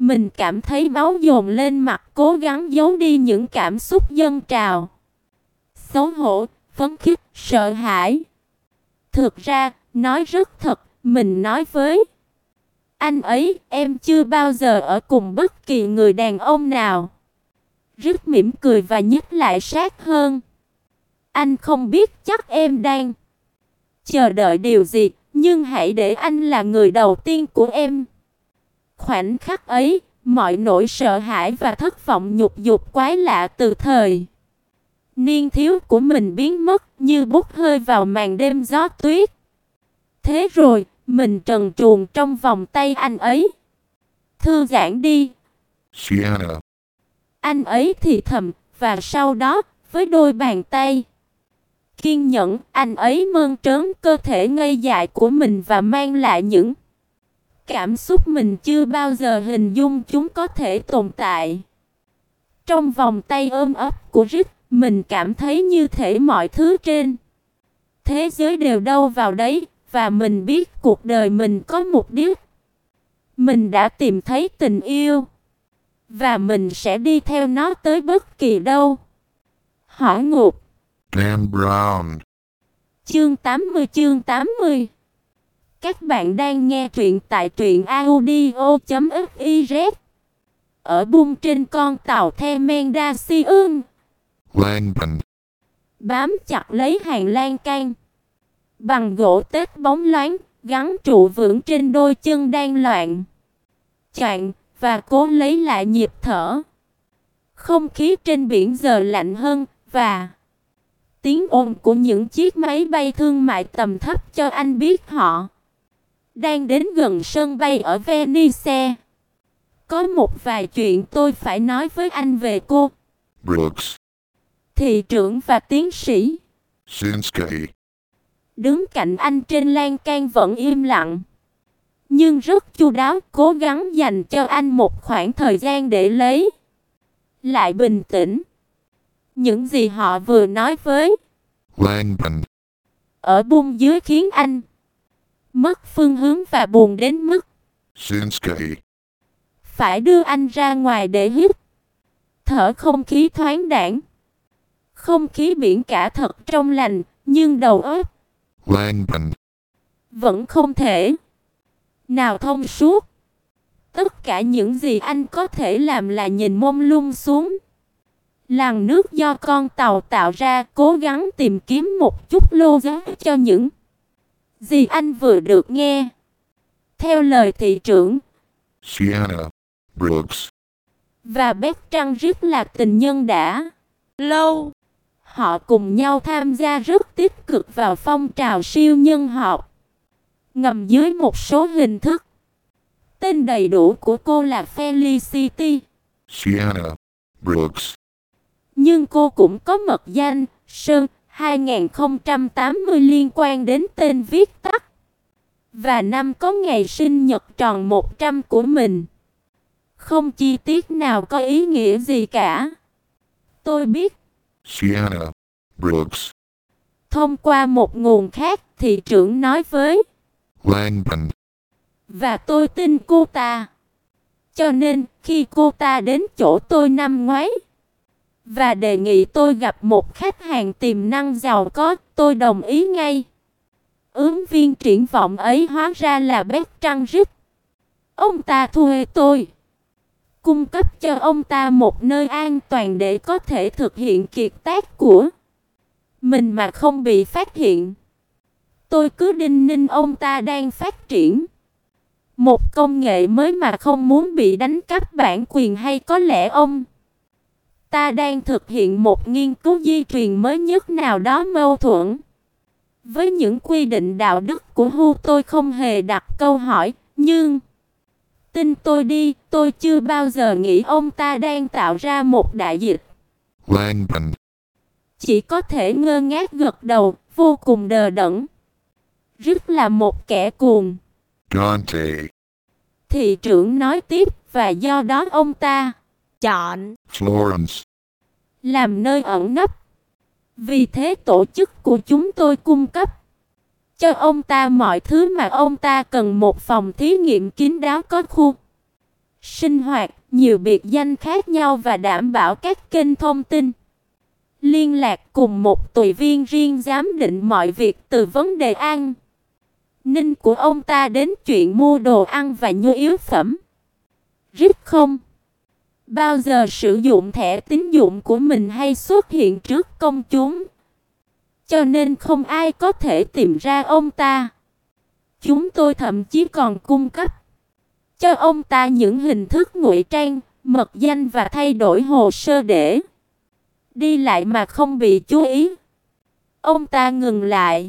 Mình cảm thấy máu dồn lên mặt, cố gắng giấu đi những cảm xúc dâng trào. Xấu hổ, phấn khích, sợ hãi. Thực ra, nói rất thật, mình nói với anh ấy, em chưa bao giờ ở cùng bất kỳ người đàn ông nào. Rất mỉm cười và nhích lại sát hơn. Anh không biết chắc em đang chờ đợi điều gì, nhưng hãy để anh là người đầu tiên của em. Khoảnh khắc ấy, mọi nỗi sợ hãi và thất vọng nhục dục quái lạ từ thời niên thiếu của mình biến mất như bút hơi vào màn đêm gió tuyết. Thế rồi, mình trần truồng trong vòng tay anh ấy. Thư giãn đi, Sienna. anh ấy thì thầm, và sau đó, với đôi bàn tay kiên nhẫn, anh ấy mơn trớn cơ thể ngây dại của mình và mang lại những cảm xúc mình chưa bao giờ hình dung chúng có thể tồn tại. Trong vòng tay ôm ấp của Rick, mình cảm thấy như thể mọi thứ trên thế giới đều đâu vào đấy, và mình biết cuộc đời mình có mục đích. Mình đã tìm thấy tình yêu, và mình sẽ đi theo nó tới bất kỳ đâu. Hỏa ngục. Dan Brown. Chương 80. Các bạn đang nghe truyện tại truyệnaudio.fiz. Ở buông trên con tàu The Mendacion. Langdon. Bám chặt lấy hàng lan can bằng gỗ tết bóng loáng, gắn trụ vững trên đôi chân đang loạn choạng và cố lấy lại nhịp thở. Không khí trên biển giờ lạnh hơn, và tiếng ồn của những chiếc máy bay thương mại tầm thấp cho anh biết họ đang đến gần sân bay ở Venice. Có một vài chuyện tôi phải nói với anh về cô Brooks. thị trưởng và tiến sĩ Sinsky. đứng cạnh anh trên lan can vẫn im lặng, nhưng rất chu đáo, cố gắng dành cho anh một khoảng thời gian để lấy lại bình tĩnh. Những gì họ vừa nói với Langdon. ở buông dưới khiến anh mất phương hướng và buồn đến mức Sinsky. phải đưa anh ra ngoài để hít thở không khí thoáng đãng. Không khí biển cả thật trong lành, nhưng đầu óc Langdon. vẫn không thể nào thông suốt. Tất cả những gì anh có thể làm là nhìn mông lung xuống làn nước do con tàu tạo ra, cố gắng tìm kiếm một chút logic cho những gì anh vừa được nghe. Theo lời thị trưởng, Sienna. Brooks. và Bertrand rất là tình nhân đã lâu. Họ cùng nhau tham gia rất tích cực vào phong trào siêu nhân học ngầm dưới một số hình thức. Tên đầy đủ của cô là Felicity Sienna. Brooks. nhưng cô cũng có mật danh Sơn 2080 liên quan đến tên viết tắt và năm có ngày sinh nhật tròn 100 của mình. Không chi tiết nào có ý nghĩa gì cả. Tôi biết. Sienna. Brooks. Thông qua một nguồn khác, thị trưởng nói với Langdon. và tôi tin cô ta. Cho nên, khi cô ta đến chỗ tôi năm ngoái và đề nghị tôi gặp một khách hàng tiềm năng giàu có, tôi đồng ý ngay. Ứng viên triển vọng ấy hóa ra là Bertrand Rick. Ông ta thuê tôi cung cấp cho ông ta một nơi an toàn để có thể thực hiện kiệt tác của mình mà không bị phát hiện. Tôi cứ đinh ninh ông ta đang phát triển một công nghệ mới mà không muốn bị đánh cắp bản quyền, hay có lẽ ông ta đang thực hiện một nghiên cứu di truyền mới nhất nào đó mâu thuẫn với những quy định đạo đức của Hu. Tôi không hề đặt câu hỏi, nhưng tin tôi đi, tôi chưa bao giờ nghĩ ông ta đang tạo ra một đại dịch. Langdon. Chỉ có thể ngơ ngác gật đầu, vô cùng đờ đẫn. Rất là một kẻ cuồng. Dante. Thị trưởng nói tiếp, và do đó ông ta chọn Florence. làm nơi ẩn nấp. Vì thế tổ chức của chúng tôi cung cấp cho ông ta mọi thứ mà ông ta cần: một phòng thí nghiệm kín đáo có khu sinh hoạt, nhiều biệt danh khác nhau và đảm bảo các kênh thông tin liên lạc cùng một tùy viên riêng giám định mọi việc từ vấn đề an ninh của ông ta đến chuyện mua đồ ăn và nhu yếu phẩm. Rít không bao giờ sử dụng thẻ tín dụng của mình hay xuất hiện trước công chúng, cho nên không ai có thể tìm ra ông ta. Chúng tôi thậm chí còn cung cấp cho ông ta những hình thức ngụy trang, mật danh và thay đổi hồ sơ để đi lại mà không bị chú ý. Ông ta ngừng lại.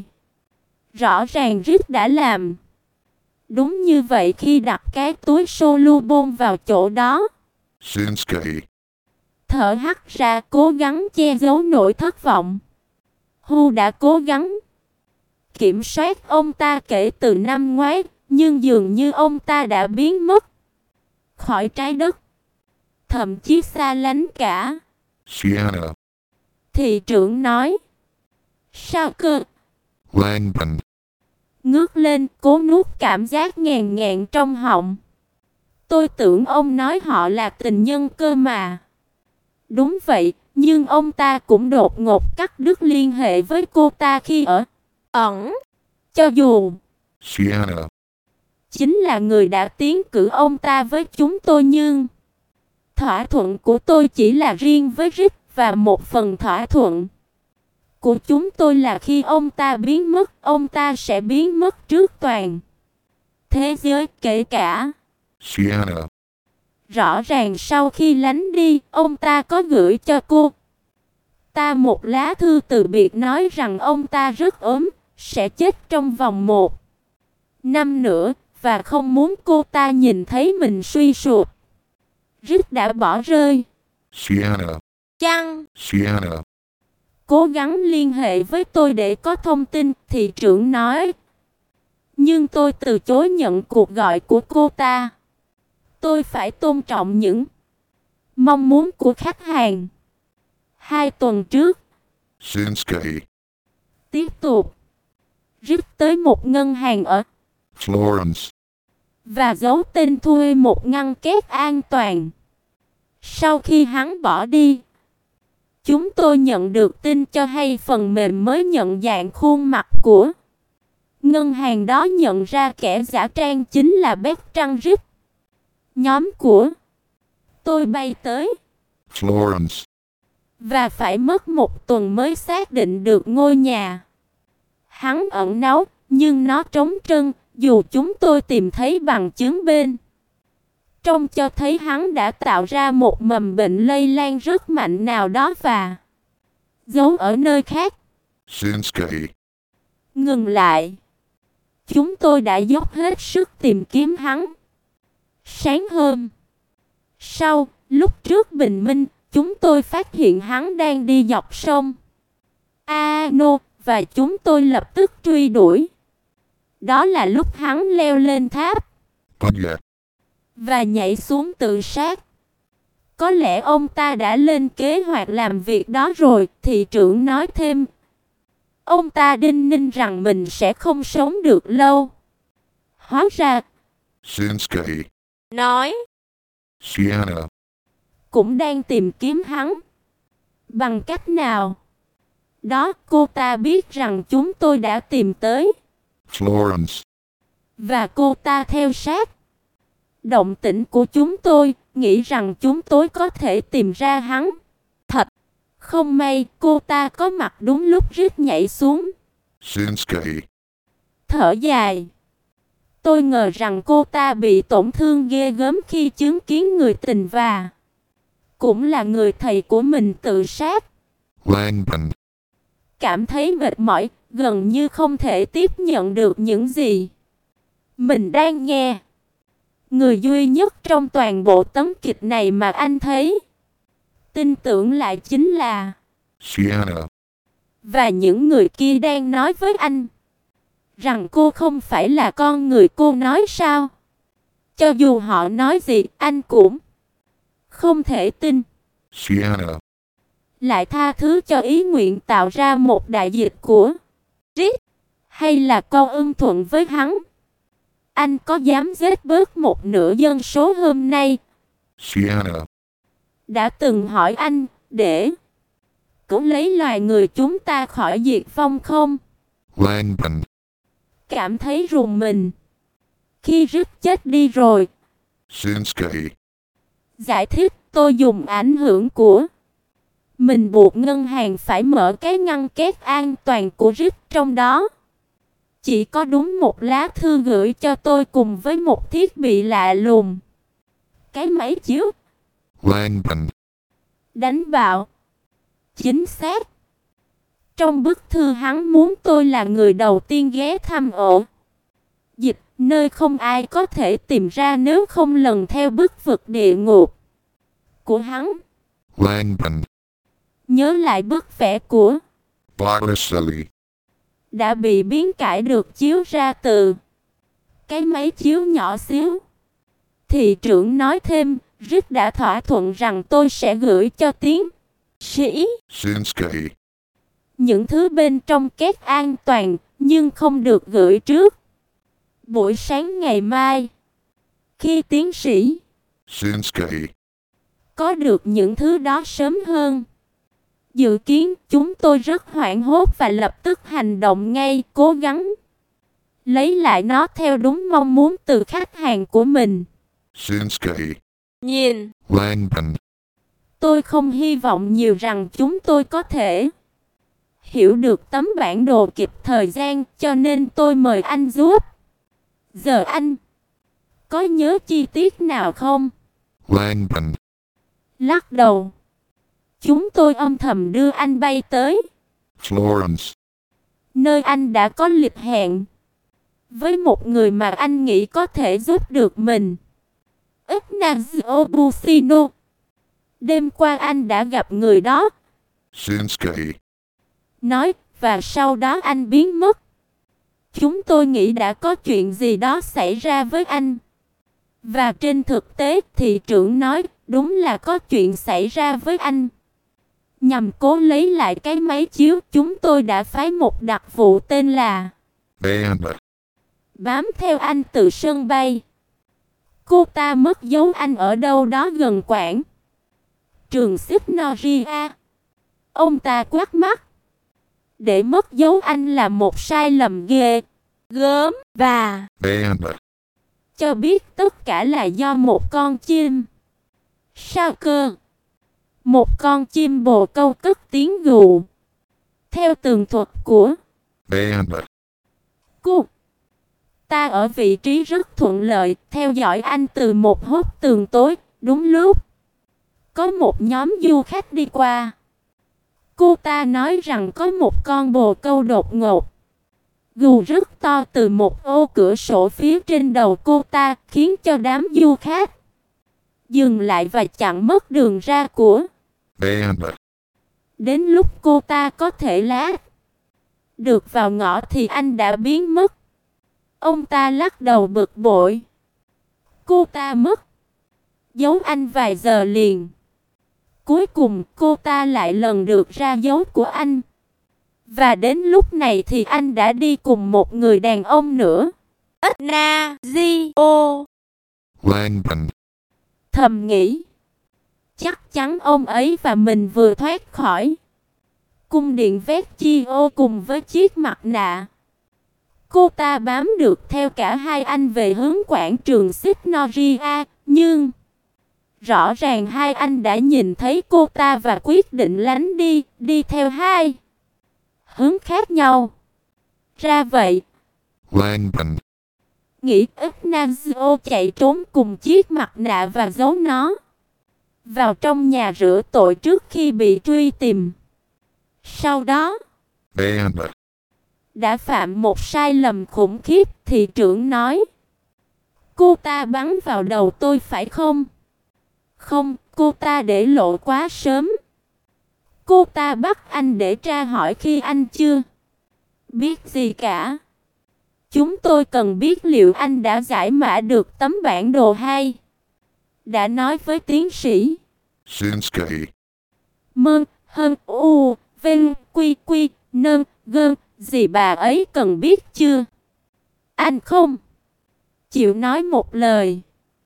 Rõ ràng Rít đã làm đúng như vậy khi đặt cái túi Solubon vào chỗ đó. Shinsuke. Thở hắt ra, cố gắng che giấu nỗi thất vọng. Hu đã cố gắng kiểm soát ông ta kể từ năm ngoái, nhưng dường như ông ta đã biến mất khỏi trái đất, thậm chí xa lánh cả. Sienna. Thị trưởng nói. Sao cơ? Langban. Ngước lên, cố nuốt cảm giác nghèn nghẹn trong họng. Tôi tưởng ông nói họ là tình nhân cơ mà. Đúng vậy, nhưng ông ta cũng đột ngột cắt đứt liên hệ với cô ta khi ở ẩn. Cho dù Sienna. chính là người đã tiến cử ông ta với chúng tôi, nhưng thỏa thuận của tôi chỉ là riêng với Rít, và một phần thỏa thuận của chúng tôi là khi ông ta biến mất, ông ta sẽ biến mất trước toàn thế giới, kể cả Sienna. Rõ ràng sau khi lánh đi, ông ta có gửi cho cô ta một lá thư từ biệt nói rằng ông ta rất ốm, sẽ chết trong vòng 1 năm nữa, và không muốn cô ta nhìn thấy mình suy sụp. Rít đã bỏ rơi Sienna. chăng? Sienna. Cố gắng liên hệ với tôi để có thông tin, thị trưởng nói. Nhưng tôi từ chối nhận cuộc gọi của cô ta. Tôi phải tôn trọng những mong muốn của khách hàng. 2 tuần trước, Shinsuke. tiếp tục, Rít tới một ngân hàng ở Florence. và giấu tên thuê một ngăn két an toàn. Sau khi hắn bỏ đi, chúng tôi nhận được tin cho hay phần mềm mới nhận dạng khuôn mặt của ngân hàng đó nhận ra kẻ giả trang chính là Bertrand Rít. Nhóm của tôi bay tới Florence. và phải mất 1 tuần mới xác định được ngôi nhà. Hắn ẩn náu, nhưng nó trống trơn, dù chúng tôi tìm thấy bằng chứng bên trong cho thấy hắn đã tạo ra một mầm bệnh lây lan rất mạnh nào đó và giấu ở nơi khác. Shinsuke. Ngừng lại. Chúng tôi đã dốc hết sức tìm kiếm hắn. Sáng hôm sau, lúc trước bình minh, chúng tôi phát hiện hắn đang đi dọc sông Ano, và chúng tôi lập tức truy đuổi. Đó là lúc hắn leo lên tháp Bunyet. và nhảy xuống tự sát. Có lẽ ông ta đã lên kế hoạch làm việc đó rồi, thị trưởng nói thêm. Ông ta đinh ninh rằng mình sẽ không sống được lâu. Hóa ra, Shinsuke. nói, Sienna. cũng đang tìm kiếm hắn. Bằng cách nào? Đó, cô ta biết rằng chúng tôi đã tìm tới. Florence. Và cô ta theo sát động tĩnh của chúng tôi, nghĩ rằng chúng tôi có thể tìm ra hắn. Thật không may, cô ta có mặt đúng lúc Rít nhảy xuống. Shinsuke. Thở dài. Tôi ngờ rằng cô ta bị tổn thương ghê gớm khi chứng kiến người tình và cũng là người thầy của mình tự sát. Langban. Cảm thấy mệt mỏi, gần như không thể tiếp nhận được những gì mình đang nghe. Người duy nhất trong toàn bộ tấm kịch này mà anh thấy tin tưởng lại chính là Sienna. và những người kia đang nói với anh rằng cô không phải là con người cô nói sao. Cho dù họ nói gì, anh cũng không thể tin. Sienna. Lại tha thứ cho ý nguyện tạo ra một đại dịch của Rít, hay là con ưng thuận với hắn. Anh có dám giết bớt một nửa dân số hôm nay, Sienna. đã từng hỏi anh để cứu lấy loài người chúng ta khỏi diệt vong không? Langdon. Cảm thấy rùng mình. Khi Rick chết đi rồi. Shinsuke. Giải thích tôi dùng ảnh hưởng của mình buộc ngân hàng phải mở cái ngăn két an toàn của Rick trong đó. Chỉ có đúng một lá thư gửi cho tôi cùng với một thiết bị lạ lùng. Cái máy chiếu. Langdon. Đánh bạo. Chính xác. Trong bức thư hắn muốn tôi là người đầu tiên ghé thăm ổ dịch, nơi không ai có thể tìm ra nếu không lần theo bức vực địa ngục của hắn. Langdon. Nhớ lại bức vẽ của Botticelli. đã bị biến cải được chiếu ra từ cái máy chiếu nhỏ xíu. Thị trưởng nói thêm, Rick đã thỏa thuận rằng tôi sẽ gửi cho tiến sĩ Shinsuke. những thứ bên trong két an toàn, nhưng không được gửi trước buổi sáng ngày mai. Khi tiến sĩ Shinsuke. có được những thứ đó sớm hơn dự kiến, chúng tôi rất hoảng hốt và lập tức hành động ngay, cố gắng lấy lại nó theo đúng mong muốn từ khách hàng của mình. Shinsuke. Nhìn, Langdon. tôi không hy vọng nhiều rằng chúng tôi có thể hiểu được tấm bản đồ kịp thời gian, cho nên tôi mời anh giúp. Giờ anh có nhớ chi tiết nào không? Langdon. Lắc đầu. Chúng tôi âm thầm đưa anh bay tới Florence. nơi anh đã có lịch hẹn với một người mà anh nghĩ có thể giúp được mình. Ignazio Busino. Đêm qua anh đã gặp người đó. Shinsuke. Nói, và sau đó anh biến mất. Chúng tôi nghĩ đã có chuyện gì đó xảy ra với anh. Và trên thực tế, thị trưởng nói, đúng là có chuyện xảy ra với anh. Nhằm cố lấy lại cái máy chiếu, chúng tôi đã phái một đặc vụ tên là Anna. bám theo anh từ sân bay. Cô ta mất dấu anh ở đâu đó gần quảng trường Signoria. Ông ta quát mắt. Để mất dấu anh là một sai lầm ghê gớm, và Anna. cho biết tất cả là do một con chim. Sao cơ? Một con chim bồ câu cất tiếng gù. Theo tường thuật của Anna. cô, ta ở vị trí rất thuận lợi, theo dõi anh từ một hốc tường tối. Đúng lúc có một nhóm du khách đi qua, cô ta nói rằng có một con bồ câu đột ngột gù rất to từ một ô cửa sổ phía trên đầu cô ta, khiến cho đám du khách dừng lại và chặn mất đường ra của Anna. Đến lúc cô ta có thể lát được vào ngõ thì anh đã biến mất. Ông ta lắc đầu bực bội. Cô ta mất dấu anh vài giờ liền. Cuối cùng cô ta lại lần được ra dấu của anh. Và đến lúc này thì anh đã đi cùng một người đàn ông nữa. Ignazio. Langdon. Thầm nghĩ. Chắc chắn ông ấy và mình vừa thoát khỏi cung điện Vecchio cùng với chiếc mặt nạ. Cô ta bám được theo cả hai anh về hướng quảng trường Signoria, nhưng rõ ràng hai anh đã nhìn thấy cô ta và quyết định lánh đi theo hai hướng khác nhau. Ra vậy, Langdon. nghĩ Ignazio chạy trốn cùng chiếc mặt nạ và giấu nó vào trong nhà rửa tội trước khi bị truy tìm. Sau đó, Anna. đã phạm một sai lầm khủng khiếp, thị trưởng nói. Cô ta bắn vào đầu tôi phải không? Không, cô ta để lộ quá sớm. Cô ta bắt anh để tra hỏi khi anh chưa biết gì cả. Chúng tôi cần biết liệu anh đã giải mã được tấm bản đồ hay đã nói với tiến sĩ Shinsuke. Mơn, Hân, U, Vinh, Quy, Quy, Nơn, Gơn, gì bà ấy cần biết chưa? Anh không chịu nói một lời.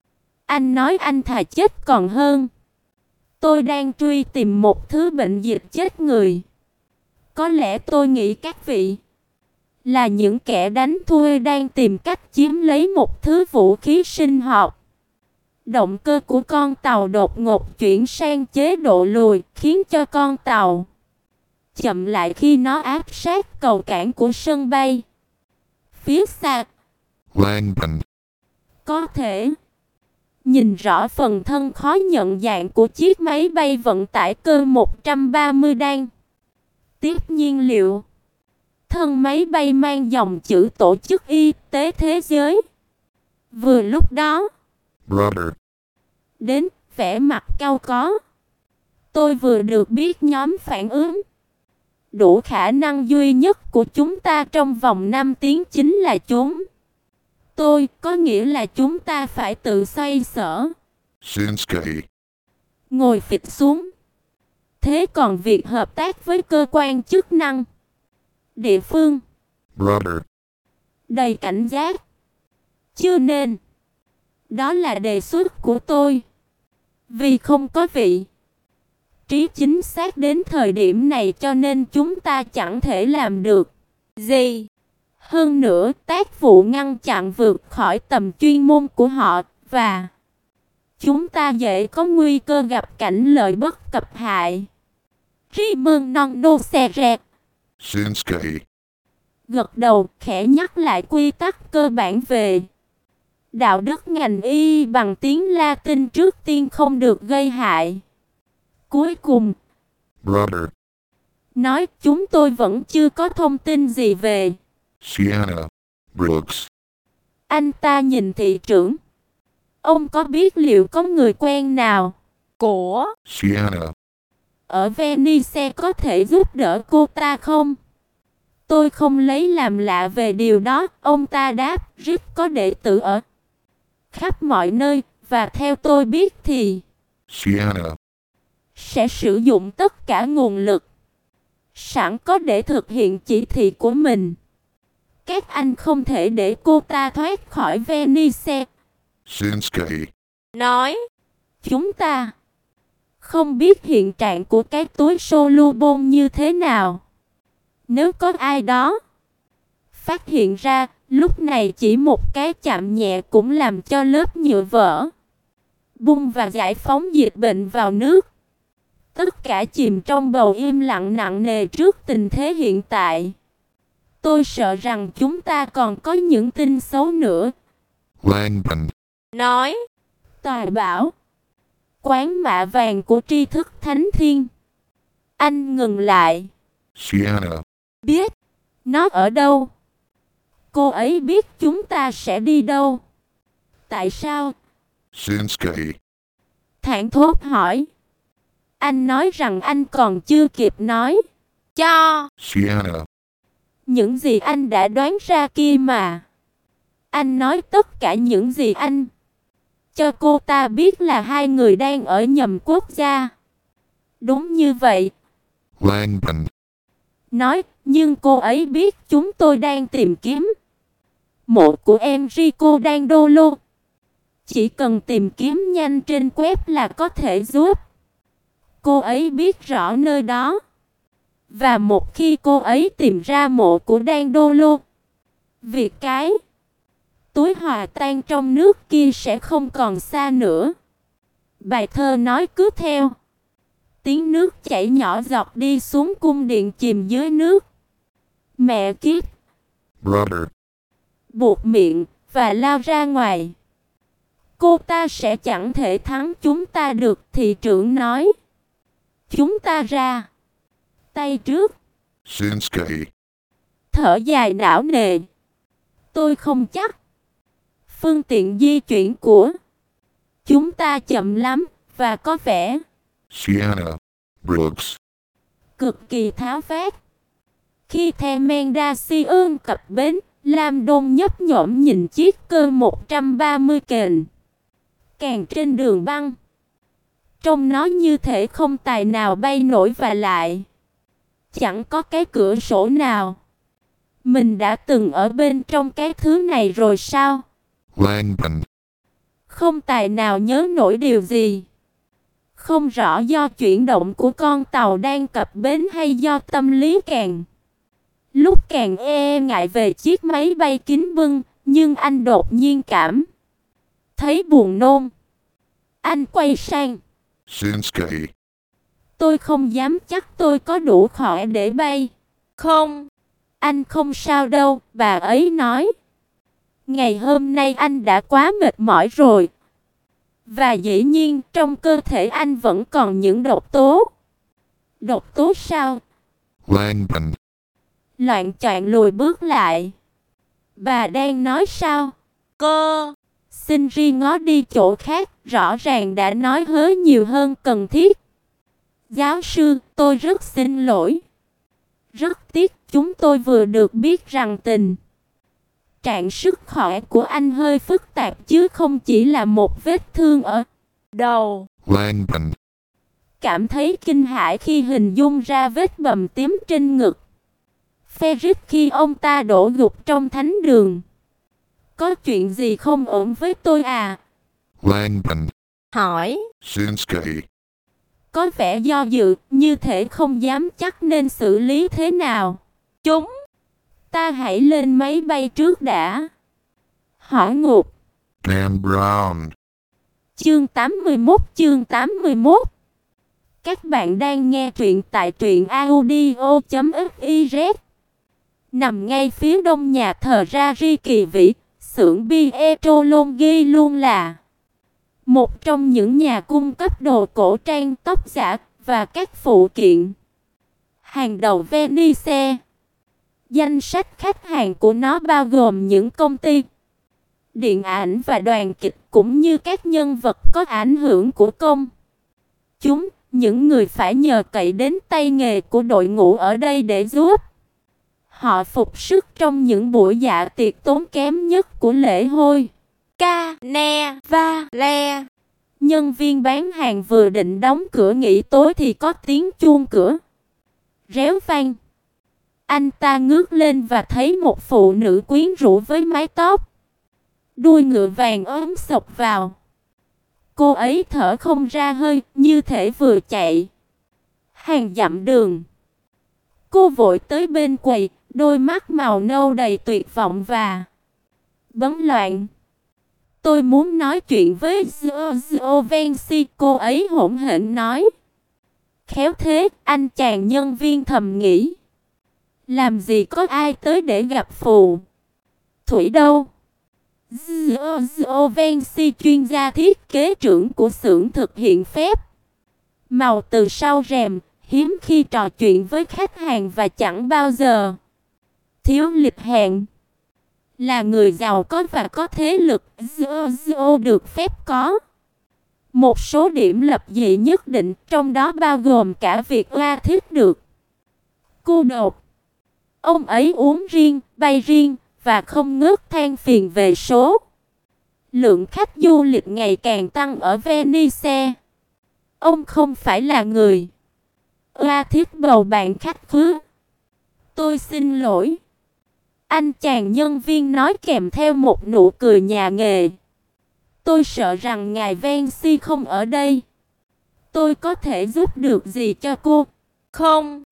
Anh nói anh thà chết còn hơn. Tôi đang truy tìm một thứ bệnh dịch chết người. Có lẽ tôi nghĩ các vị là những kẻ đánh thuê đang tìm cách chiếm lấy một thứ vũ khí sinh học. Động cơ của con tàu đột ngột chuyển sang chế độ lùi, khiến cho con tàu chậm lại khi nó áp sát cầu cảng của sân bay. Phía xa, Langban. có thể nhìn rõ phần thân khó nhận dạng của chiếc máy bay vận tải cơ 130 đang tiếp nhiên liệu. Thân máy bay mang dòng chữ Tổ chức Y tế Thế giới. Vừa lúc đó, Brother. đến vẻ mặt cau có. Tôi vừa được biết nhóm phản ứng đủ khả năng duy nhất của chúng ta trong vòng 5 tiếng chính là chúng. Tôi có nghĩa là chúng ta phải tự xoay sở. Shinsuke. Ngồi phịch xuống. Thế còn việc hợp tác với cơ quan chức năng địa phương, Brother. đầy cảnh giác. Chưa nên. Đó là đề xuất của tôi. Vì không có vị trí chính xác đến thời điểm này cho nên chúng ta chẳng thể làm được gì. Hơn nữa, tác vụ ngăn chặn vượt khỏi tầm chuyên môn của họ và chúng ta dễ có nguy cơ gặp cảnh lợi bất cập hại. Rimon non nô xe rẹt. Shinsuke. Gật đầu, khẽ nhắc lại quy tắc cơ bản về đạo đức ngành y bằng tiếng Latin trước tiên không được gây hại. Cuối cùng, Brother. nói chúng tôi vẫn chưa có thông tin gì về. Sienna. Brooks. Anh ta nhìn thị trưởng. Ông có biết liệu có người quen nào của Sienna. ở Venice có thể giúp đỡ cô ta không? Tôi không lấy làm lạ về điều đó. Ông ta đáp, Rip có đệ tử ở khắp mọi nơi, và theo tôi biết thì Sienna. sẽ sử dụng tất cả nguồn lực sẵn có để thực hiện chỉ thị của mình. Các anh không thể để cô ta thoát khỏi Venice. Shinsuke. Nói, chúng ta không biết hiện trạng của cái túi Solubon như thế nào. Nếu có ai đó phát hiện ra, lúc này chỉ một cái chạm nhẹ cũng làm cho lớp nhựa vỡ, bung và giải phóng dịch bệnh vào nước. Tất cả chìm trong bầu im lặng nặng nề trước tình thế hiện tại. Tôi sợ rằng chúng ta còn có những tin xấu nữa. Langban. Nói, Tòa bảo, quán mạ vàng của tri thức thánh thiên. Anh ngừng lại. Sienna. Biết, nó ở đâu? Cô ấy biết chúng ta sẽ đi đâu. Tại sao? Shinsuke. Thảng thốt hỏi. Anh nói rằng anh còn chưa kịp nói cho Sienna. những gì anh đã đoán ra kia mà. Anh nói tất cả những gì anh cho cô ta biết là hai người đang ở nhầm quốc gia. Đúng như vậy. Langban. Nói, nhưng cô ấy biết chúng tôi đang tìm kiếm mộ của Enrico Dandolo. Chỉ cần tìm kiếm nhanh trên web là có thể giúp. Cô ấy biết rõ nơi đó. Và một khi cô ấy tìm ra mộ của Dandolo, việc cái túi hòa tan trong nước kia sẽ không còn xa nữa. Bài thơ nói cứ theo. Tiếng nước chảy nhỏ giọt đi xuống cung điện chìm dưới nước. Mẹ kiếp. Brother. Buộc miệng và lao ra ngoài. Cô ta sẽ chẳng thể thắng chúng ta được, thị trưởng nói. Chúng ta ra tay trước. Shinsuke. Thở dài não nề. Tôi không chắc. Phương tiện di chuyển của chúng ta chậm lắm và có vẻ Sienna. Brooks. cực kỳ tháo vát. Khi The Mendacion cập bến, Lam Đôn nhấp nhổm nhìn chiếc cơ 130 kền càng trên đường băng. Trông nó như thể không tài nào bay nổi và lại chẳng có cái cửa sổ nào. Mình đã từng ở bên trong cái thứ này rồi sao? Langban. không tài nào nhớ nổi điều gì. Không rõ do chuyển động của con tàu đang cập bến hay do tâm lý lúc càng ngại về chiếc máy bay kính bưng, nhưng anh đột nhiên cảm thấy buồn nôn. Anh quay sang. Shinsuke. Tôi không dám chắc tôi có đủ khỏe để bay. Không, anh không sao đâu, bà ấy nói. Ngày hôm nay anh đã quá mệt mỏi rồi. Và dĩ nhiên trong cơ thể anh vẫn còn những độc tố. Độc tố sao? Langban. Loạn choạng lùi bước lại. Bà đang nói sao? Cô. Shinji ngó đi chỗ khác, rõ ràng đã nói hơi nhiều hơn cần thiết. Giáo sư, tôi rất xin lỗi. Rất tiếc chúng tôi vừa được biết rằng tình trạng sức khỏe của anh hơi phức tạp chứ không chỉ là một vết thương ở đầu. Langban. Cảm thấy kinh hãi khi hình dung ra vết bầm tím trên ngực Ferris khi ông ta đổ gục trong thánh đường. Có chuyện gì không ổn với tôi à? Langban. Hỏi. Shinsuke. Có vẻ do dự, như thể không dám chắc nên xử lý thế nào. Ta hãy lên máy bay trước đã. Hỏi ngục. Dan Brown. Chương 81. Các bạn đang nghe truyện tại truyệnaudio.fiz. Nằm ngay phía đông nhà thờ Rari Kỳ Vĩ, xưởng Pietrolonghi luôn là một trong những nhà cung cấp đồ cổ trang, tóc giả và các phụ kiện hàng đầu Venice. Danh sách khách hàng của nó bao gồm những công ty điện ảnh và đoàn kịch cũng như các nhân vật có ảnh hưởng của công chúng, những người phải nhờ cậy đến tay nghề của đội ngũ ở đây để giúp họ phục sức trong những buổi dạ tiệc tốn kém nhất của lễ hội. Carnevale. Nhân viên bán hàng vừa định đóng cửa nghỉ tối thì có tiếng chuông cửa réo vang. Anh ta ngước lên và thấy một phụ nữ quyến rũ với mái tóc đuôi ngựa vàng ốm xộc vào. Cô ấy thở không ra hơi, như thể vừa chạy hàng dặm đường. Cô vội tới bên quầy, đôi mắt màu nâu đầy tuyệt vọng và bấn loạn. Tôi muốn nói chuyện với Vensi, cô ấy hỗn hển nói. Khéo thế, anh chàng nhân viên thầm nghĩ. Làm gì có ai tới để gặp phù thủy đâu. Vensi, chuyên gia thiết kế trưởng của xưởng thực hiện phép màu từ sau rèm, hiếm khi trò chuyện với khách hàng và chẳng bao giờ thiếu lịch hẹn. Là người giàu có và có thế lực, được phép có một số điểm lập dị nhất định, trong đó bao gồm cả việc oa thiết được cô độc. Ông ấy uống riêng, bay riêng và không ngớt than phiền về số lượng khách du lịch ngày càng tăng ở Venice. Ông không phải là người oa thiết bầu bạn khách khứa. Tôi xin lỗi. Anh chàng nhân viên nói kèm theo một nụ cười nhà nghề. Tôi sợ rằng ngài Vensi không ở đây. Tôi có thể giúp được gì cho cô? Không.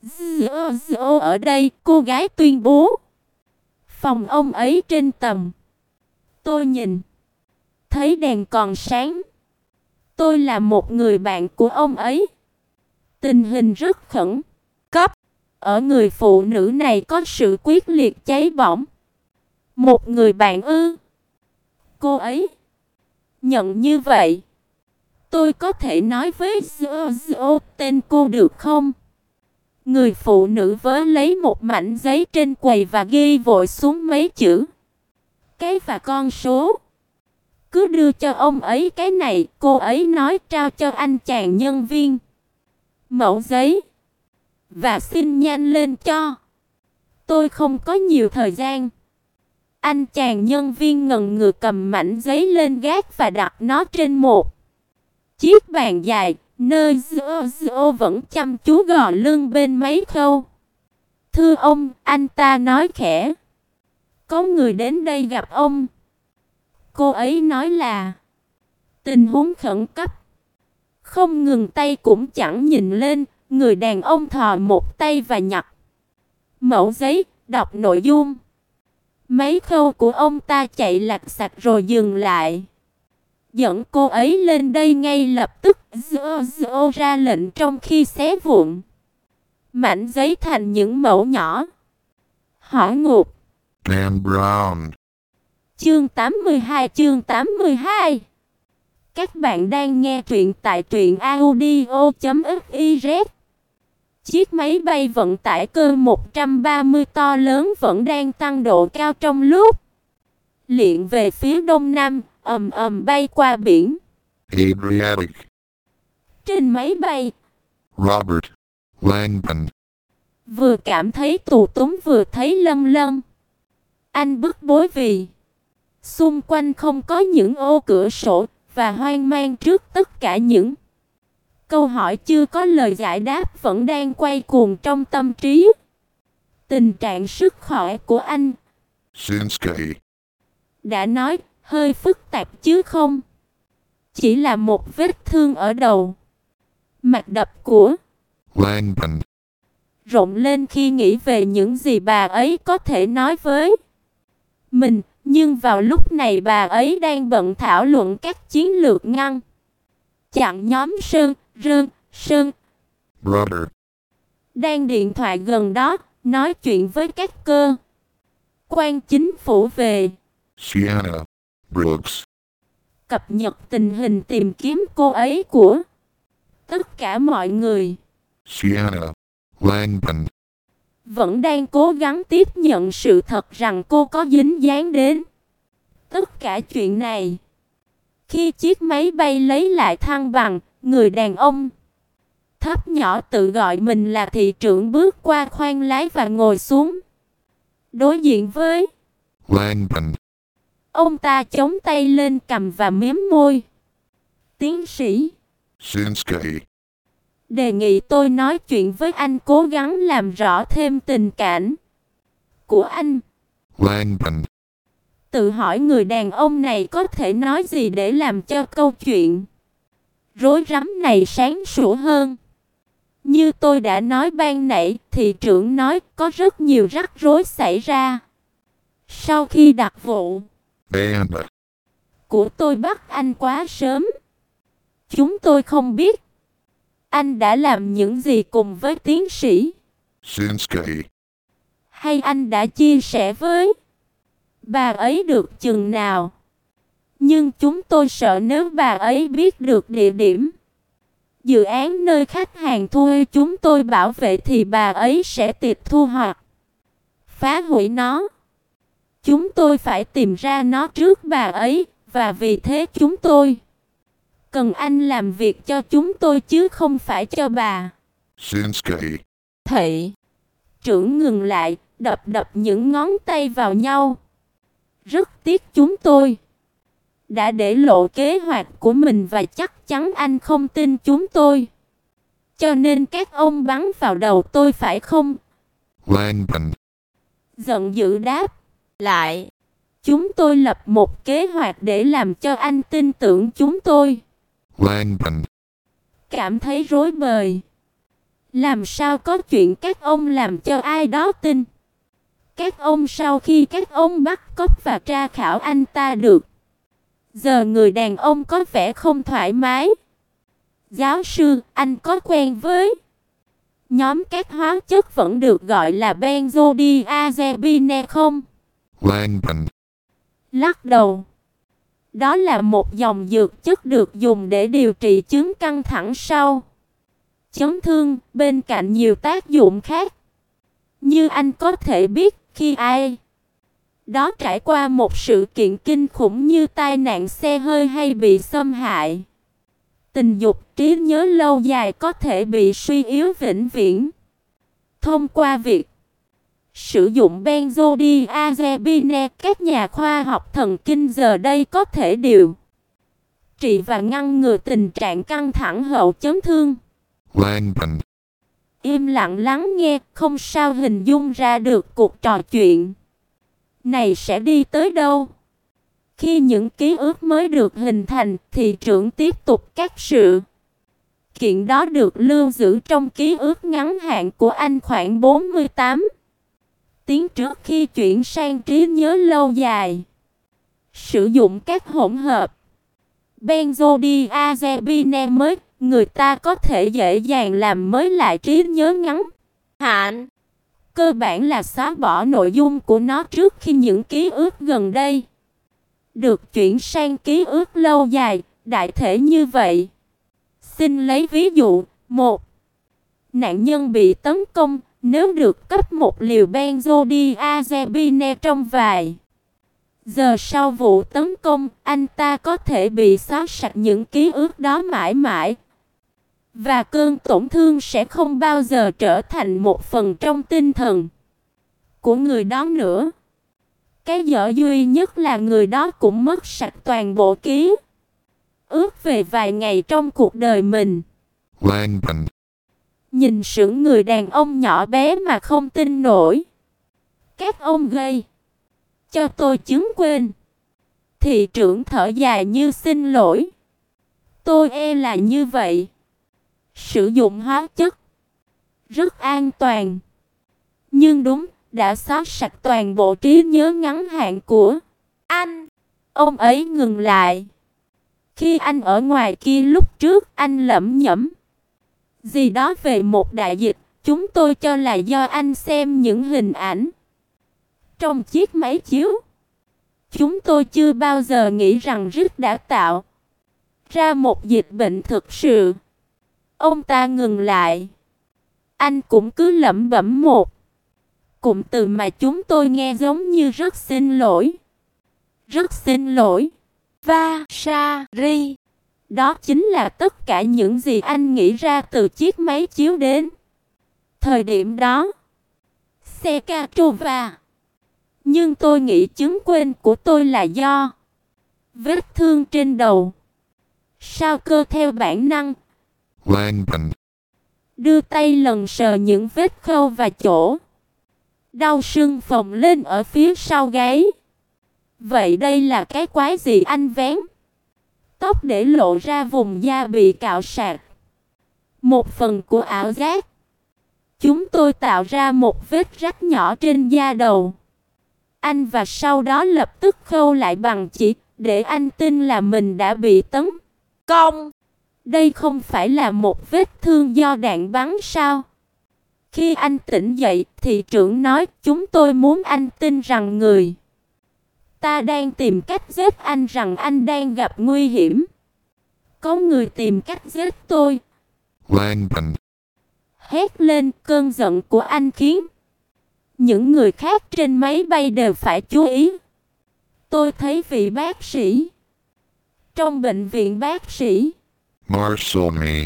Ở đây, cô gái tuyên bố. Phòng ông ấy trên tầng. Tôi nhìn thấy đèn còn sáng. Tôi là một người bạn của ông ấy. Tình hình rất khẩn cấp. Ở người phụ nữ này có sự quyết liệt cháy bỏng. Một người bạn ư? Cô ấy nhận như vậy. Tôi có thể nói với tên cô được không? Người phụ nữ vớ lấy một mảnh giấy trên quầy và ghi vội xuống mấy chữ. Cái và con số. Cứ đưa cho ông ấy cái này, cô ấy nói, trao cho anh chàng nhân viên mẩu giấy. Và xin nhanh lên cho. Tôi không có nhiều thời gian. Anh chàng nhân viên ngần ngừ cầm mảnh giấy lên gác và đặt nó trên một chiếc bàn dài, nơi vẫn chăm chú gò lưng bên máy khâu. Thưa ông, anh ta nói khẽ. Có người đến đây gặp ông. Cô ấy nói là Tình huống khẩn cấp. Không ngừng tay cũng chẳng nhìn lên, người đàn ông thò một tay và nhặt mẩu giấy, đọc nội dung. Mấy khâu của ông ta chạy lạch sạch rồi dừng lại. Dẫn cô ấy lên đây ngay lập tức, Zhou ra lệnh trong khi xé vụn mảnh giấy thành những mẩu nhỏ. Hỏa ngục. Dan Brown. Chương 82. Các bạn đang nghe truyện tại truyện audio.fiz. Chiếc máy bay vận tải cơ 130 to lớn vẫn đang tăng độ cao trong lúc liệng về phía đông nam, ầm ầm bay qua biển Adriatic. Trên máy bay, Robert Langdon. vừa cảm thấy tù túng vừa thấy lâng lâng. Anh bức bối vì xung quanh không có những ô cửa sổ và hoang mang trước tất cả những câu hỏi chưa có lời giải đáp vẫn đang quay cuồng trong tâm trí. Tình trạng sức khỏe của anh, Shinsuke. đã nói, hơi phức tạp chứ không chỉ là một vết thương ở đầu. Mạch đập của Langdon. rộn lên khi nghĩ về những gì bà ấy có thể nói với mình, nhưng vào lúc này bà ấy đang bận thảo luận các chiến lược ngăn chặn nhóm Sơn Brother. đang điện thoại gần đó, nói chuyện với các cơ quan chính phủ về Sienna Brooks. cập nhật tình hình tìm kiếm cô ấy của tất cả mọi người. Sienna Langdon. Vẫn đang cố gắng tiếp nhận sự thật rằng cô có dính dáng đến tất cả chuyện này. Khi chiếc máy bay lấy lại thăng bằng, người đàn ông thấp nhỏ tự gọi mình là thị trưởng bước qua khoang lái và ngồi xuống đối diện với Langdon. ông ta. Chống tay lên cằm và miếm môi. Tiến sĩ, Shinsuke. đề nghị tôi nói chuyện với anh, cố gắng làm rõ thêm tình cảnh của anh. Langdon. Tự hỏi người đàn ông này có thể nói gì để làm cho câu chuyện rối rắm này sáng sủa hơn. Như tôi đã nói ban nãy, thị trưởng nói có rất nhiều rắc rối xảy ra sau khi đặc vụ Banda. của tôi bắt anh quá sớm. Chúng tôi không biết anh đã làm những gì cùng với tiến sĩ, Shinsuke. hay anh đã chia sẻ với bà ấy được chừng nào. Nhưng chúng tôi sợ nếu bà ấy biết được địa điểm dự án nơi khách hàng thuê chúng tôi bảo vệ thì bà ấy sẽ tịch thu hoặc phá hủy nó. Chúng tôi phải tìm ra nó trước bà ấy, và vì thế chúng tôi cần anh làm việc cho chúng tôi chứ không phải cho bà. Shinsuke. Thị trưởng ngừng lại, đập những ngón tay vào nhau. Rất tiếc chúng tôi đã để lộ kế hoạch của mình và chắc chắn anh không tin chúng tôi. Cho nên các ông bắn vào đầu tôi phải không? Langdon. Giận dữ đáp lại. Chúng tôi lập một kế hoạch để làm cho anh tin tưởng chúng tôi. Langdon. Cảm thấy rối bời. Làm sao có chuyện các ông làm cho ai đó tin? Các ông sau khi các ông bắt cóc và tra khảo anh ta được. Giờ người đàn ông có vẻ không thoải mái. Giáo sư, anh có quen với nhóm các hóa chất vẫn được gọi là benzodiazepine không? Langdon. Lắc đầu. Đó là một dòng dược chất được dùng để điều trị chứng căng thẳng sau chấn thương, bên cạnh nhiều tác dụng khác. Như anh có thể biết, khi ai đó trải qua một sự kiện kinh khủng như tai nạn xe hơi hay bị xâm hại tình dục, trí nhớ lâu dài có thể bị suy yếu vĩnh viễn. Thông qua việc sử dụng benzodiazepine, các nhà khoa học thần kinh giờ đây có thể điều trị và ngăn ngừa tình trạng căng thẳng hậu chấn thương. Langdon. Im lặng lắng nghe, không sao hình dung ra được cuộc trò chuyện này sẽ đi tới đâu. Khi những ký ức mới được hình thành, thị trưởng tiếp tục các sự kiện đó được lưu giữ trong ký ức ngắn hạn của anh khoảng 48 tiếng trước khi chuyển sang trí nhớ lâu dài. Sử dụng các hỗn hợp benzodiazepine mới, người ta có thể dễ dàng làm mới lại trí nhớ ngắn hạn. Cơ bản là xóa bỏ nội dung của nó trước khi những ký ức gần đây được chuyển sang ký ức lâu dài, đại thể như vậy. Xin lấy ví dụ, 1. Nạn nhân bị tấn công, nếu được cấp một liều benzodiazepine trong vài giờ sau vụ tấn công, anh ta có thể bị xóa sạch những ký ức đó mãi mãi. Và cơn tổn thương sẽ không bao giờ trở thành một phần trong tinh thần của người đó nữa. Cái dở duy nhất là người đó cũng mất sạch toàn bộ ký ức về vài ngày trong cuộc đời mình. Langdon. Nhìn sững người đàn ông nhỏ bé mà không tin nổi. Các ông gây cho tôi chứng quên. Thị trưởng thở dài như xin lỗi. Tôi e là như vậy. Sử dụng hóa chất rất an toàn. Nhưng đúng, đã xóa sạch toàn bộ trí nhớ ngắn hạn của anh. Ông ấy ngừng lại. Khi anh ở ngoài kia lúc trước, anh lẩm nhẩm gì đó về một đại dịch. Chúng tôi cho là do anh xem những hình ảnh trong chiếc máy chiếu. Chúng tôi chưa bao giờ nghĩ rằng Rick đã tạo ra một dịch bệnh thực sự. Ông ta ngừng lại. Anh cũng cứ lẩm bẩm một cụm từ mà chúng tôi nghe giống như rất xin lỗi. Rất xin lỗi. Vasari. Đó chính là tất cả những gì anh nghĩ ra từ chiếc máy chiếu đến thời điểm đó. Sekatova. Nhưng tôi nghĩ chứng quên của tôi là do vết thương trên đầu. Sao cơ theo bản năng Langdon. đưa tay lần sờ những vết khâu và chỗ đau sưng phồng lên ở phía sau gáy. Vậy đây là cái quái gì? Anh vén tóc để lộ ra vùng da bị cạo sạc. Một phần của ảo giác. Chúng tôi tạo ra một vết rách nhỏ trên da đầu anh và sau đó lập tức khâu lại bằng chỉ để anh tin là mình đã bị tấn công. Đây không phải là một vết thương do đạn bắn sao? Khi anh tỉnh dậy, thị trưởng nói chúng tôi muốn anh tin rằng người ta đang tìm cách giết anh, rằng anh đang gặp nguy hiểm. Có người tìm cách giết tôi. Langdon. Hét lên, cơn giận của anh khiến những người khác trên máy bay đều phải chú ý. Tôi thấy vị bác sĩ trong bệnh viện, bác sĩ Marsolmi.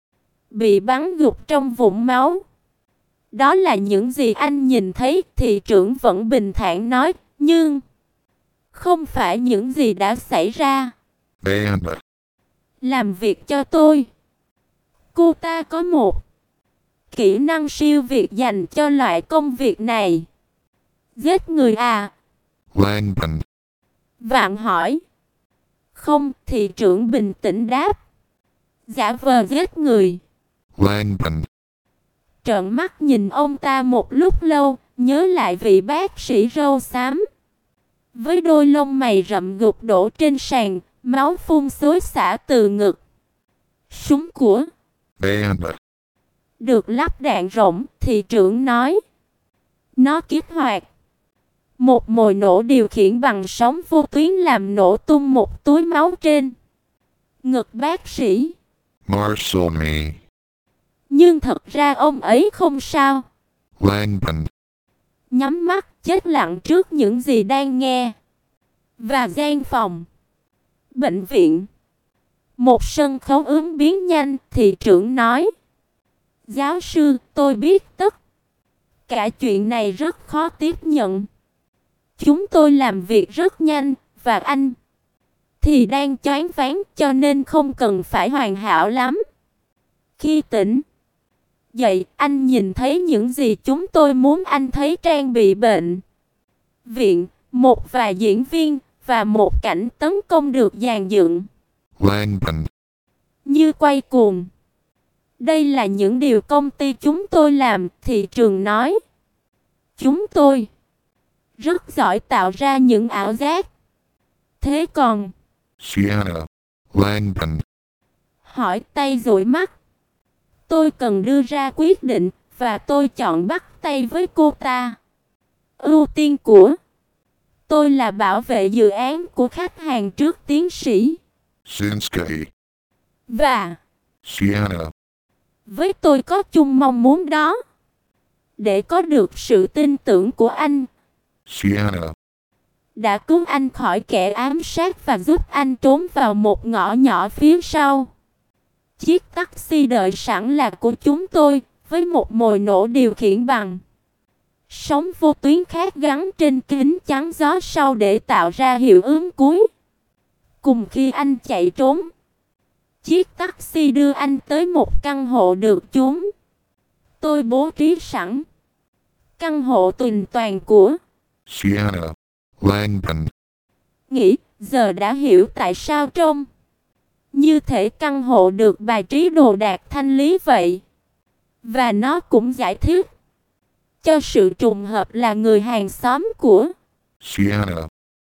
bị bắn gục trong vũng máu. Đó là những gì anh nhìn thấy, thị trưởng vẫn bình thản nói, nhưng không phải những gì đã xảy ra. Banda. Làm việc cho tôi. Cô ta có một kỹ năng siêu việt dành cho loại công việc này. Giết người à? Langdon. Vạn hỏi. Không, thị trưởng bình tĩnh đáp. Giả vờ giết người. Langdon. Trợn mắt nhìn ông ta một lúc lâu, nhớ lại vị bác sĩ râu xám với đôi lông mày rậm gục đổ trên sàn, máu phun xối xả từ ngực. Súng của Banda. được lắp đạn rỗng, thị trưởng nói. Nó kích hoạt một mồi nổ điều khiển bằng sóng vô tuyến làm nổ tung một túi máu trên ngực bác sĩ. Marsolmi. Nhưng thật ra ông ấy không sao. Langdon. Nhắm mắt chết lặng trước những gì đang nghe. Và gian phòng bệnh viện, một sân khấu ứng biến nhanh, thị trưởng nói. Giáo sư, tôi biết tất cả chuyện này rất khó tiếp nhận. Chúng tôi làm việc rất nhanh, và anh thì đang choáng váng, cho nên không cần phải hoàn hảo lắm. Khi tỉnh dậy, anh nhìn thấy những gì chúng tôi muốn anh thấy: trang bị bệnh viện, một vài diễn viên và một cảnh tấn công được dàn dựng. Langban. Như quay cuồng. Đây là những điều công ty chúng tôi làm, thị trường nói. Chúng tôi rất giỏi tạo ra những ảo giác. Thế còn Sienna. Langban. hỏi tay dụi mắt. Tôi cần đưa ra quyết định, và tôi chọn bắt tay với cô ta. Ưu tiên của tôi là bảo vệ dự án của khách hàng trước tiến sĩ. Shinsky. Và Sienna. với tôi có chung mong muốn đó. Để có được sự tin tưởng của anh. Sienna. Đã cứu anh khỏi kẻ ám sát và giúp anh trốn vào một ngõ nhỏ phía sau. Chiếc taxi đợi sẵn là của chúng tôi, với một mồi nổ điều khiển bằng sóng vô tuyến khác gắn trên kính chắn gió sau để tạo ra hiệu ứng cuối. Cùng khi anh chạy trốn, chiếc taxi đưa anh tới một căn hộ được tôi bố trí sẵn. Căn hộ tuỳnh toàn của Sienna. Langban. nghĩ giờ đã hiểu tại sao trông như thể căn hộ được bài trí đồ đạc thanh lý vậy. Và nó cũng giải thích cho sự trùng hợp là người hàng xóm của Sienna.